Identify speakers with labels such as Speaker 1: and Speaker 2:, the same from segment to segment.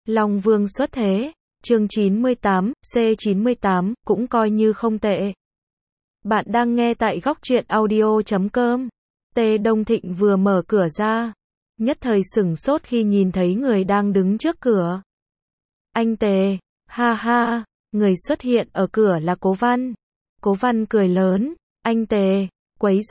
Speaker 1: Long Vương xuất thế, chương 98, C98, cũng coi như không tệ. Bạn đang nghe tại góc truyện audio.com. Tề Đông Thịnh vừa mở cửa ra, nhất thời sửng sốt khi nhìn thấy người đang đứng trước cửa. Anh Tề, ha ha, người xuất hiện ở cửa là Cố Văn. Cố Văn cười lớn, anh Tề, quấy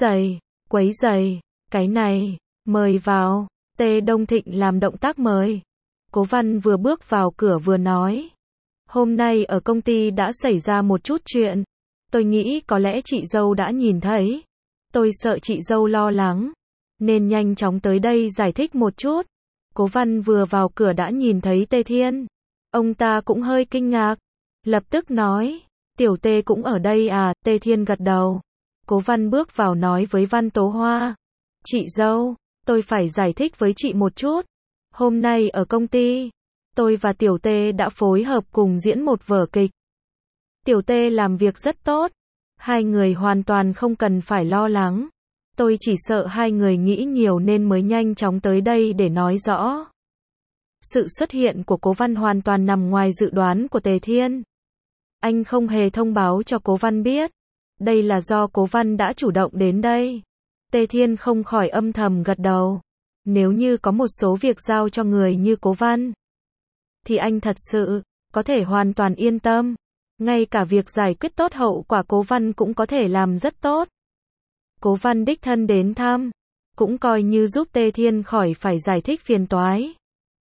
Speaker 1: giày, cái này, mời vào. Tề Đông Thịnh làm động tác mời. Cố Văn vừa bước vào cửa vừa nói, hôm nay ở công ty đã xảy ra một chút chuyện, tôi nghĩ có lẽ chị dâu đã nhìn thấy. Tôi sợ chị dâu lo lắng, nên nhanh chóng tới đây giải thích một chút. Cố Văn vừa vào cửa đã nhìn thấy Tề Thiên. Ông ta cũng hơi kinh ngạc, lập tức nói, tiểu Tề cũng ở đây à? Tề Thiên gật đầu. Cố Văn bước vào nói với Văn Tố Hoa, chị dâu, tôi phải giải thích với chị một chút. Hôm nay ở công ty, tôi và tiểu Tề đã phối hợp cùng diễn một vở kịch. Tiểu Tề làm việc rất tốt, hai người hoàn toàn không cần phải lo lắng. Tôi chỉ sợ hai người nghĩ nhiều nên mới nhanh chóng tới đây để nói rõ. Sự xuất hiện của Cố Văn hoàn toàn nằm ngoài dự đoán của Tề Thiên. Anh không hề thông báo cho Cố Văn biết. Đây là do Cố Văn đã chủ động đến đây. Tề Thiên không khỏi âm thầm gật đầu. Nếu như có một số việc giao cho người như Cố Văn, thì anh thật sự có thể hoàn toàn yên tâm. Ngay cả việc giải quyết tốt hậu quả Cố Văn cũng có thể làm rất tốt. Cố Văn đích thân đến thăm, cũng coi như giúp Tề Thiên khỏi phải giải thích phiền toái.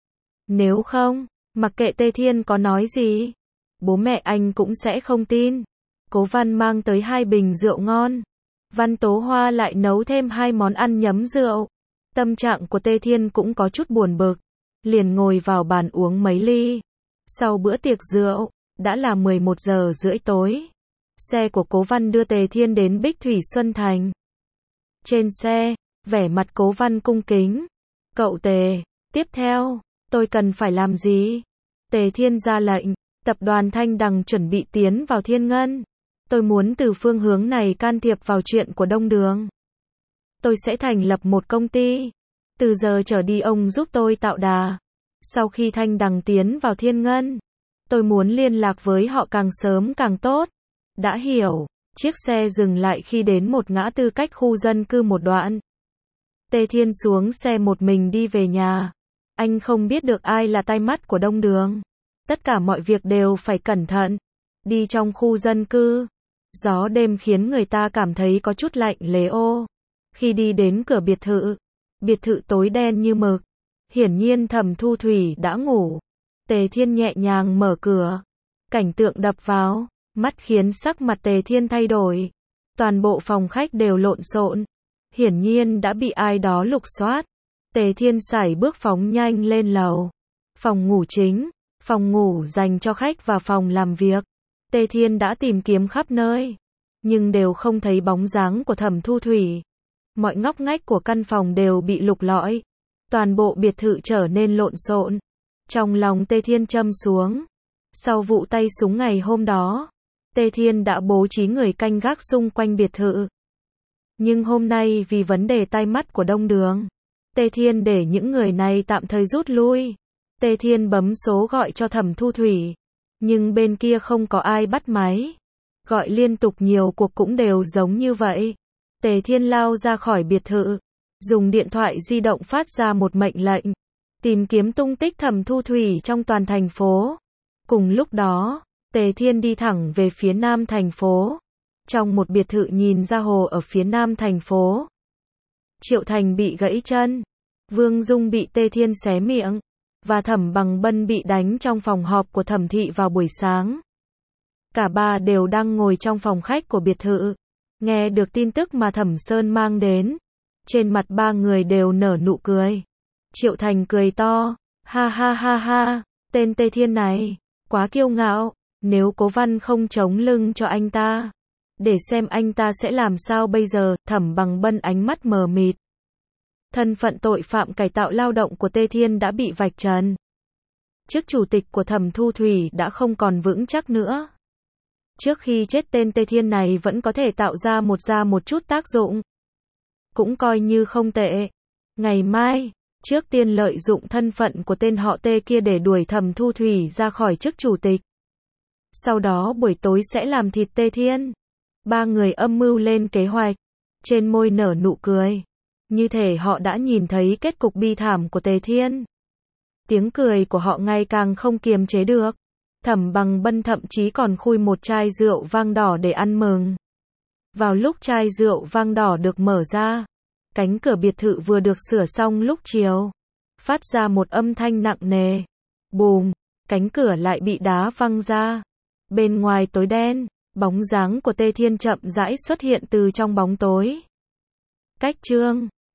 Speaker 1: Nếu không, mặc kệ Tề Thiên có nói gì, bố mẹ anh cũng sẽ không tin. Cố Văn mang tới 2 bình rượu ngon. Văn Tố Hoa lại nấu thêm 2 món ăn nhấm rượu. Tâm trạng của Tề Thiên cũng có chút buồn bực, liền ngồi vào bàn uống mấy ly. Sau bữa tiệc rượu, đã là 11 giờ rưỡi tối. Xe của Cố Văn đưa Tề Thiên đến Bích Thủy Xuân Thành. Trên xe, vẻ mặt Cố Văn cung kính. Cậu Tề, tiếp theo, tôi cần phải làm gì? Tề Thiên ra lệnh, tập đoàn Thanh Đằng chuẩn bị tiến vào Thiên Ngân. Tôi muốn từ phương hướng này can thiệp vào chuyện của Đông Đường. Tôi sẽ thành lập một công ty. Từ giờ trở đi ông giúp tôi tạo đà. Sau khi Thanh Đằng tiến vào Thiên Ngân, tôi muốn liên lạc với họ càng sớm càng tốt. Đã hiểu. Chiếc xe dừng lại khi đến một ngã tư cách khu dân cư một đoạn. Tề Thiên xuống xe một mình đi về nhà. Anh không biết được ai là tai mắt của Đông Đường. Tất cả mọi việc đều phải cẩn thận. Đi trong khu dân cư, gió đêm khiến người ta cảm thấy có chút lạnh lẽo ô. Khi đi đến cửa biệt thự tối đen như mực. Hiển nhiên Thẩm Thu Thủy đã ngủ. Tề Thiên nhẹ nhàng mở cửa. Cảnh tượng đập vào mắt khiến sắc mặt Tề Thiên thay đổi. Toàn bộ phòng khách đều lộn xộn. Hiển nhiên đã bị ai đó lục soát. Tề Thiên sải bước phóng nhanh lên lầu. Phòng ngủ chính, phòng ngủ dành cho khách và phòng làm việc. Tề Thiên đã tìm kiếm khắp nơi, nhưng đều không thấy bóng dáng của Thẩm Thu Thủy. Mọi ngóc ngách của căn phòng đều bị lục lọi. Toàn bộ biệt thự trở nên lộn xộn. Trong lòng Tề Thiên châm xuống. Sau vụ tay súng ngày hôm đó, Tề Thiên đã bố trí người canh gác xung quanh biệt thự. Nhưng hôm nay vì vấn đề tai mắt của Đông Đường, Tề Thiên để những người này tạm thời rút lui. Tề Thiên bấm số gọi cho Thẩm Thu Thủy, nhưng bên kia không có ai bắt máy. Gọi liên tục nhiều cuộc cũng đều giống như vậy. Tề Thiên lao ra khỏi biệt thự, dùng điện thoại di động phát ra một mệnh lệnh, tìm kiếm tung tích Thẩm Thu Thủy trong toàn thành phố. Cùng lúc đó, Tề Thiên đi thẳng về phía nam thành phố. Trong một biệt thự nhìn ra hồ ở phía nam thành phố, Triệu Thành bị gãy chân, Vương Dung bị Tề Thiên xé miệng, và Thẩm Bằng Bân bị đánh trong phòng họp của Thẩm thị vào buổi sáng. Cả ba đều đang ngồi trong phòng khách của biệt thự, nghe được tin tức mà Thẩm Sơn mang đến. Trên mặt ba người đều nở nụ cười. Triệu Thành cười to, ha ha ha ha, tên Tề Thiên này, quá kiêu ngạo, nếu Cố Văn không chống lưng cho anh ta, để xem anh ta sẽ làm sao bây giờ. Thẩm Bằng Bân ánh mắt mờ mịt. Thân phận tội phạm cải tạo lao động của Tề Thiên đã bị vạch trần. Chức chủ tịch của Thẩm Thu Thủy đã không còn vững chắc nữa. Trước khi chết tên Tề Thiên này vẫn có thể tạo ra một chút tác dụng. Cũng coi như không tệ. Ngày mai, Trước tiên lợi dụng thân phận của tên họ Tê kia để đuổi Thẩm Thu Thủy ra khỏi chức chủ tịch. Sau đó buổi tối sẽ làm thịt Tê Thiên. Ba người âm mưu lên kế hoạch. Trên môi nở nụ cười. Như thể họ đã nhìn thấy kết cục bi thảm của Tề Thiên. Tiếng cười của họ ngày càng không kiềm chế được. Thẩm Bằng Bân thậm chí còn khui một chai rượu vang đỏ để ăn mừng. Vào lúc chai rượu vang đỏ được mở ra, cánh cửa biệt thự vừa được sửa xong lúc chiều, phát ra một âm thanh nặng nề. Bùm, cánh cửa lại bị đá văng ra. Bên ngoài tối đen, bóng dáng của Tê Thiên chậm rãi xuất hiện từ trong bóng tối. Cách chương